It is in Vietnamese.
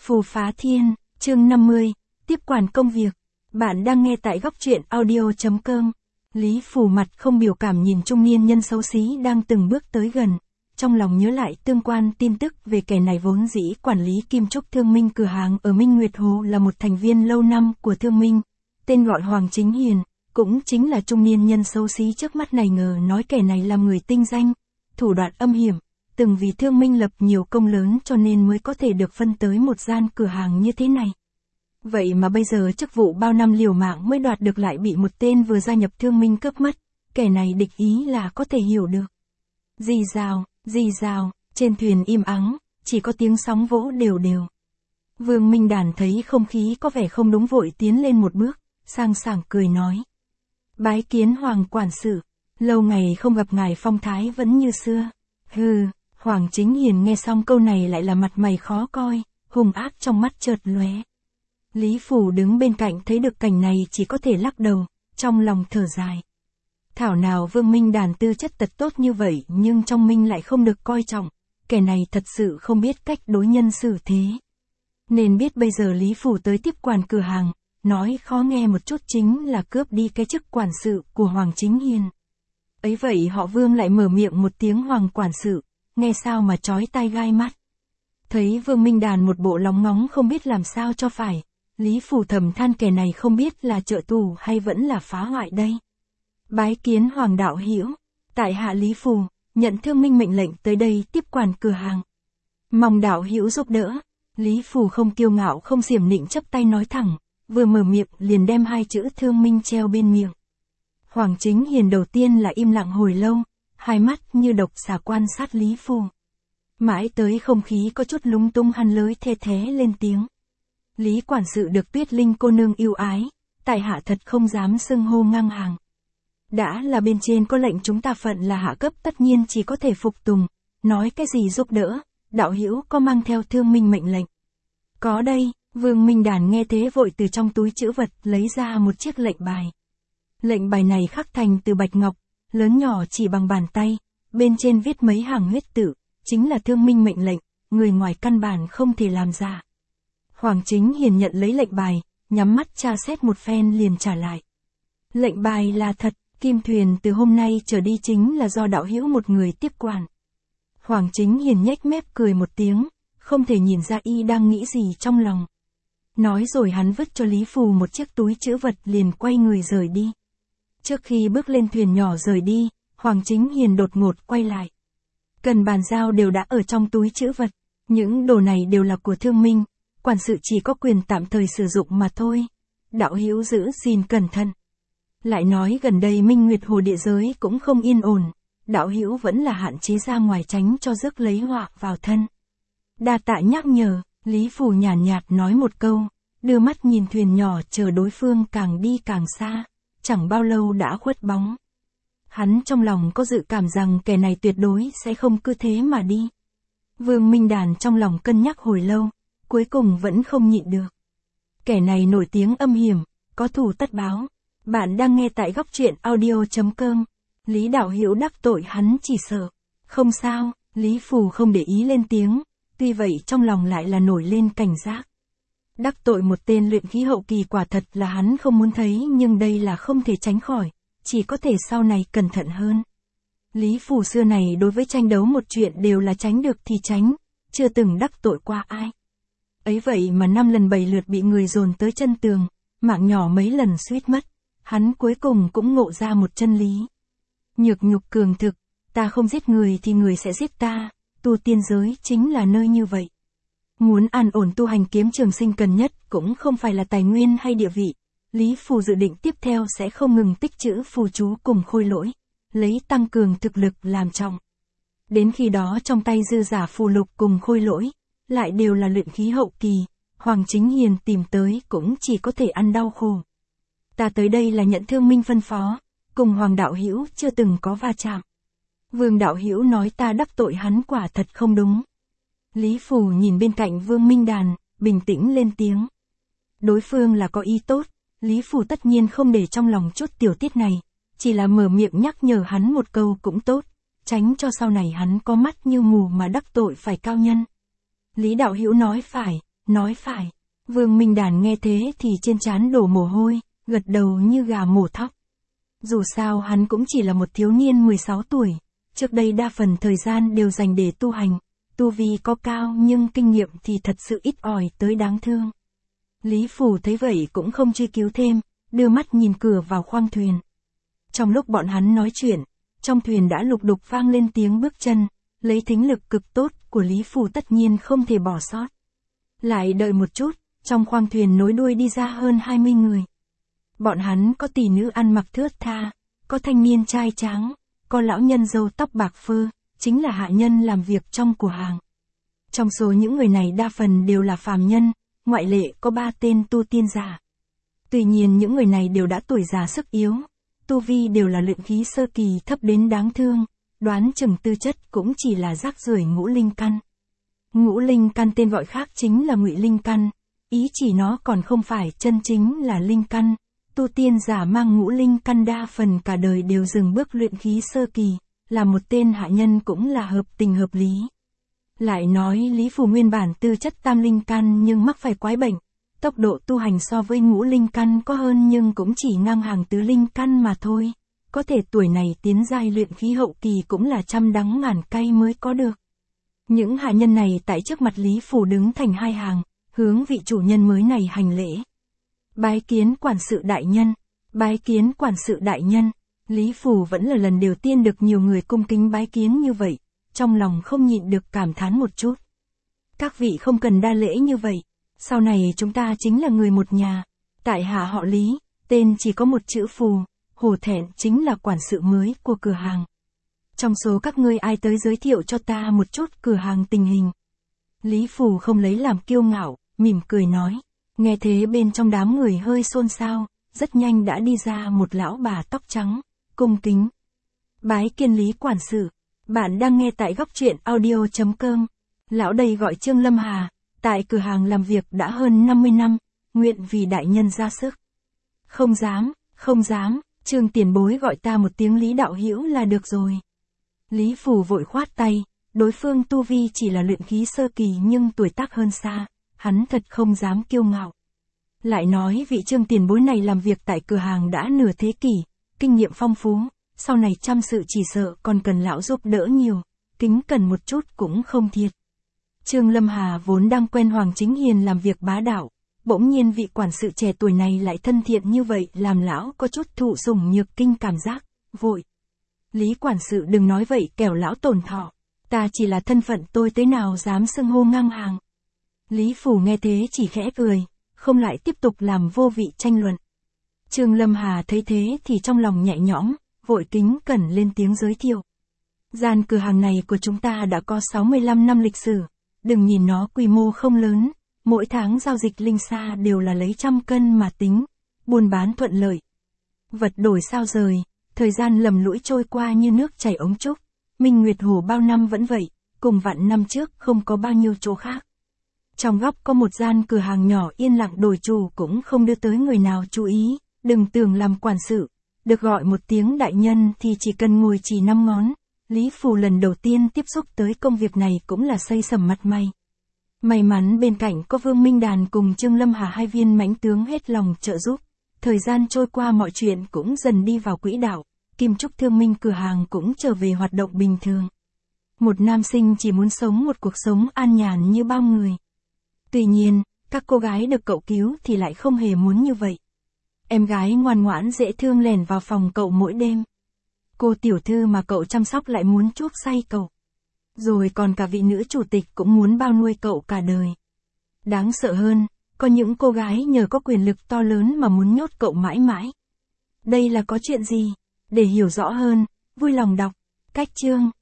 Phù phá thiên, chương 50, tiếp quản công việc. Bạn đang nghe tại góc truyện audio.com. Lý Phù mặt không biểu cảm nhìn trung niên nhân xấu xí đang từng bước tới gần. Trong lòng nhớ lại tương quan tin tức về kẻ này vốn dĩ quản lý Kim Trúc Thương Minh cửa hàng ở Minh Nguyệt Hồ là một thành viên lâu năm của Thương Minh. Tên gọi Hoàng Chính Hiền, cũng chính là trung niên nhân xấu xí trước mắt này ngờ nói kẻ này là người tinh danh, thủ đoạn âm hiểm. Từng vì Thương Minh lập nhiều công lớn cho nên mới có thể được phân tới một gian cửa hàng như thế này. Vậy mà bây giờ chức vụ bao năm liều mạng mới đoạt được lại bị một tên vừa gia nhập Thương Minh cướp mất, kẻ này địch ý là có thể hiểu được. Rì rào, trên thuyền im ắng, chỉ có tiếng sóng vỗ đều đều. Vương Minh Đàn thấy không khí có vẻ không đúng vội tiến lên một bước, sang sảng cười nói. Bái kiến Hoàng quản sự, lâu ngày không gặp ngài phong thái vẫn như xưa. Hừ. Hoàng Chính Hiền nghe xong câu này lại là mặt mày khó coi, hung ác trong mắt chợt lóe. Lý Phù đứng bên cạnh thấy được cảnh này chỉ có thể lắc đầu, trong lòng thở dài. Thảo nào Vương Minh Đàn tư chất tật tốt như vậy nhưng trong Minh lại không được coi trọng, kẻ này thật sự không biết cách đối nhân xử thế. Nên biết bây giờ Lý Phù tới tiếp quản cửa hàng, nói khó nghe một chút chính là cướp đi cái chức quản sự của Hoàng Chính Hiền. Ấy vậy họ Vương lại mở miệng một tiếng Hoàng quản sự. Nghe sao mà chói tai gai mắt. Thấy Vương Minh Đàn một bộ lóng ngóng không biết làm sao cho phải, Lý Phù thầm than kẻ này không biết là trợ tù hay vẫn là phá hoại đây. Bái kiến Hoàng đạo hữu, tại hạ Lý Phù, nhận Thương Minh mệnh lệnh tới đây tiếp quản cửa hàng. Mong đạo hữu giúp đỡ. Lý Phù không kiêu ngạo không xiểm nịnh chấp tay nói thẳng, vừa mở miệng liền đem hai chữ Thương Minh treo bên miệng. Hoàng Chính Hiền đầu tiên là im lặng hồi lâu. Hai mắt như độc xà quan sát Lý Phù. Mãi tới không khí có chút lúng túng hắn lới the thé lên tiếng. Lý quản sự được Tuyết Linh cô nương yêu ái, tại hạ thật không dám xưng hô ngang hàng. Đã là bên trên có lệnh chúng ta phận là hạ cấp tất nhiên chỉ có thể phục tùng, nói cái gì giúp đỡ, đạo hữu có mang theo Thương Minh mệnh lệnh. Có đây, Vương Minh Đàn nghe thế vội từ trong túi trữ vật lấy ra một chiếc lệnh bài. Lệnh bài này khắc thành từ bạch ngọc, lớn nhỏ chỉ bằng bàn tay, bên trên viết mấy hàng huyết tự, chính là Thương Minh mệnh lệnh, người ngoài căn bản không thể làm giả. Hoàng Chính Hiền nhận lấy lệnh bài, nhắm mắt tra xét một phen liền trả lại. Lệnh bài là thật, Kim thuyền từ hôm nay trở đi chính là do đạo hữu một người tiếp quản. Hoàng Chính Hiền nhếch mép cười một tiếng, không thể nhìn ra y đang nghĩ gì trong lòng. Nói rồi hắn vứt cho Lý Phù một chiếc túi trữ vật liền quay người rời đi. Trước khi bước lên thuyền nhỏ rời đi, Hoàng Chính Hiền đột ngột quay lại. Cần bàn giao đều đã ở trong túi trữ vật, những đồ này đều là của Thương Minh, quản sự chỉ có quyền tạm thời sử dụng mà thôi. Đạo hữu giữ gìn cẩn thận. Lại nói gần đây Minh Nguyệt Hồ địa giới cũng không yên ổn, đạo hữu vẫn là hạn chế ra ngoài tránh cho rước lấy họa vào thân. Đa tạ nhắc nhở, Lý Phù nhàn nhạt nói một câu, đưa mắt nhìn thuyền nhỏ chờ đối phương càng đi càng xa. Chẳng bao lâu đã khuất bóng. Hắn trong lòng có dự cảm rằng kẻ này tuyệt đối sẽ không cứ thế mà đi. Vương Minh Đàn trong lòng cân nhắc hồi lâu, cuối cùng vẫn không nhịn được. Kẻ này nổi tiếng âm hiểm, có thù tất báo. Bạn đang nghe tại góc truyện audio.com. Lý đạo hữu đắc tội hắn chỉ sợ. Không sao, Lý Phù không để ý lên tiếng, tuy vậy trong lòng lại là nổi lên cảnh giác. Đắc tội một tên luyện khí hậu kỳ quả thật là hắn không muốn thấy nhưng đây là không thể tránh khỏi, chỉ có thể sau này cẩn thận hơn. Lý Phù xưa này đối với tranh đấu một chuyện đều là tránh được thì tránh, chưa từng đắc tội qua ai. Ấy vậy mà 5 lần 7 lượt bị người dồn tới chân tường, mạng nhỏ mấy lần suýt mất, hắn cuối cùng cũng ngộ ra một chân lý. Nhược nhục cường thực, ta không giết người thì người sẽ giết ta, tu tiên giới chính là nơi như vậy. Muốn an ổn tu hành kiếm trường sinh cần nhất cũng không phải là tài nguyên hay địa vị. Lý Phù dự định tiếp theo sẽ không ngừng tích trữ phù chú cùng khôi lỗi, lấy tăng cường thực lực làm trọng. Đến khi đó trong tay dư giả phù lục cùng khôi lỗi, lại đều là luyện khí hậu kỳ, Hoàng Chính Hiền tìm tới cũng chỉ có thể ăn đau khổ. Ta tới đây là nhận Thương Minh phân phó, cùng Hoàng đạo hữu chưa từng có va chạm. Vương đạo hữu nói ta đắc tội hắn quả thật không đúng. Lý Phù nhìn bên cạnh Vương Minh Đàn, bình tĩnh lên tiếng. Đối phương là có ý tốt, Lý Phù tất nhiên không để trong lòng chút tiểu tiết này, chỉ là mở miệng nhắc nhở hắn một câu cũng tốt, tránh cho sau này hắn có mắt như mù mà đắc tội phải cao nhân. Lý đạo hữu nói phải, nói phải. Vương Minh Đàn nghe thế thì trên trán đổ mồ hôi, gật đầu như gà mổ thóc. Dù sao hắn cũng chỉ là một thiếu niên 16 tuổi, trước đây đa phần thời gian đều dành để tu hành, tu vi có cao nhưng kinh nghiệm thì thật sự ít ỏi tới đáng thương. Lý Phủ thấy vậy cũng không truy cứu thêm, đưa mắt nhìn cửa vào khoang thuyền. Trong lúc bọn hắn nói chuyện, trong thuyền đã lục đục vang lên tiếng bước chân, lấy thính lực cực tốt của Lý Phủ tất nhiên không thể bỏ sót. Lại đợi một chút, trong khoang thuyền nối đuôi đi ra hơn 20 người. Bọn hắn có tỷ nữ ăn mặc thướt tha, có thanh niên trai tráng, có lão nhân râu tóc bạc phơ, chính là hạ nhân làm việc trong cửa hàng. Trong số những người này đa phần đều là phàm nhân, ngoại lệ có 3 tên tu tiên giả. Tuy nhiên những người này đều đã tuổi già sức yếu, tu vi đều là luyện khí sơ kỳ thấp đến đáng thương, đoán chừng tư chất cũng chỉ là rác rưởi ngũ linh căn. Ngũ linh căn tên gọi khác chính là ngụy linh căn, ý chỉ nó còn không phải chân chính là linh căn. Tu tiên giả mang ngũ linh căn đa phần cả đời đều dừng bước luyện khí sơ kỳ, là một tên hạ nhân cũng là hợp tình hợp lý. Lại nói Lý Phủ nguyên bản tư chất tam linh căn nhưng mắc phải quái bệnh, tốc độ tu hành so với ngũ linh căn có hơn nhưng cũng chỉ ngang hàng tứ linh căn mà thôi, có thể tuổi này tiến giai luyện khí hậu kỳ cũng là trăm đắng ngàn cay mới có được. Những hạ nhân này tại trước mặt Lý Phủ đứng thành hai hàng, hướng vị chủ nhân mới này hành lễ. Bái kiến quản sự đại nhân, bái kiến quản sự đại nhân. Lý Phủ vẫn là lần đầu tiên được nhiều người cung kính bái kiến như vậy, trong lòng không nhịn được cảm thán một chút. Các vị không cần đa lễ như vậy, sau này chúng ta chính là người một nhà. Tại hạ họ Lý, tên chỉ có một chữ Phù, hổ thẹn chính là quản sự mới của cửa hàng. Trong số các ngươi ai tới giới thiệu cho ta một chút cửa hàng tình hình. Lý Phủ không lấy làm kiêu ngạo, mỉm cười nói. Nghe thế bên trong đám người hơi xôn xao, rất nhanh đã đi ra một lão bà tóc trắng, cung kính. Bái kiến Lý quản sự, bạn đang nghe tại góc truyện audio.com. Lão đây gọi Trương Lâm Hà, tại cửa hàng làm việc đã hơn 50 năm, nguyện vì đại nhân ra sức. Không dám, Trương tiền bối gọi ta một tiếng Lý đạo hữu là được rồi. Lý Phủ vội khoát tay, đối phương tu vi chỉ là luyện khí sơ kỳ nhưng tuổi tác hơn xa, hắn thật không dám kiêu ngạo. Lại nói vị Trương tiền bối này làm việc tại cửa hàng đã nửa thế kỷ, kinh nghiệm phong phú, sau này chăm sự chỉ sợ còn cần lão giúp đỡ nhiều, kính cần một chút cũng không thiệt. Trương Lâm Hà vốn đang quen Hoàng Chính Hiền làm việc bá đạo, bỗng nhiên vị quản sự trẻ tuổi này lại thân thiện như vậy làm lão có chút thụ sủng nhược kinh cảm giác, vội. Lý quản sự đừng nói vậy kẻo lão tổn thọ, ta chỉ là thân phận tôi thế nào dám xưng hô ngang hàng. Lý Phủ nghe thế chỉ khẽ cười, không lại tiếp tục làm vô vị tranh luận. Trương Lâm Hà thấy thế thì trong lòng nhẹ nhõm, vội kính cẩn lên tiếng giới thiệu. Gian cửa hàng này của chúng ta đã có 65 năm lịch sử, đừng nhìn nó quy mô không lớn, mỗi tháng giao dịch linh sa đều là lấy trăm cân mà tính, buôn bán thuận lợi. Vật đổi sao rời, thời gian lầm lũi trôi qua như nước chảy ống trúc, Minh Nguyệt Hồ bao năm vẫn vậy, cùng vạn năm trước không có bao nhiêu chỗ khác. Trong góc có một gian cửa hàng nhỏ yên lặng đổi chủ cũng không đưa tới người nào chú ý, đừng tưởng làm quản sự, được gọi một tiếng đại nhân thì chỉ cần ngồi chỉ 5 ngón. Lý Phủ lần đầu tiên tiếp xúc tới công việc này cũng là xây sầm mặt mày. May mắn bên cạnh có Vương Minh Đàn cùng Trương Lâm Hà hai viên mãnh tướng hết lòng trợ giúp. Thời gian trôi qua mọi chuyện cũng dần đi vào quỹ đạo, Kim Trúc Thương Minh cửa hàng cũng trở về hoạt động bình thường. Một nam sinh chỉ muốn sống một cuộc sống an nhàn như bao người. Tuy nhiên, các cô gái được cậu cứu thì lại không hề muốn như vậy. Em gái ngoan ngoãn dễ thương lẻn vào phòng cậu mỗi đêm. Cô tiểu thư mà cậu chăm sóc lại muốn chuốc say cậu. Rồi còn cả vị nữ chủ tịch cũng muốn bao nuôi cậu cả đời. Đáng sợ hơn, có những cô gái nhờ có quyền lực to lớn mà muốn nhốt cậu mãi mãi. Đây là có chuyện gì? Để hiểu rõ hơn, vui lòng đọc cách chương.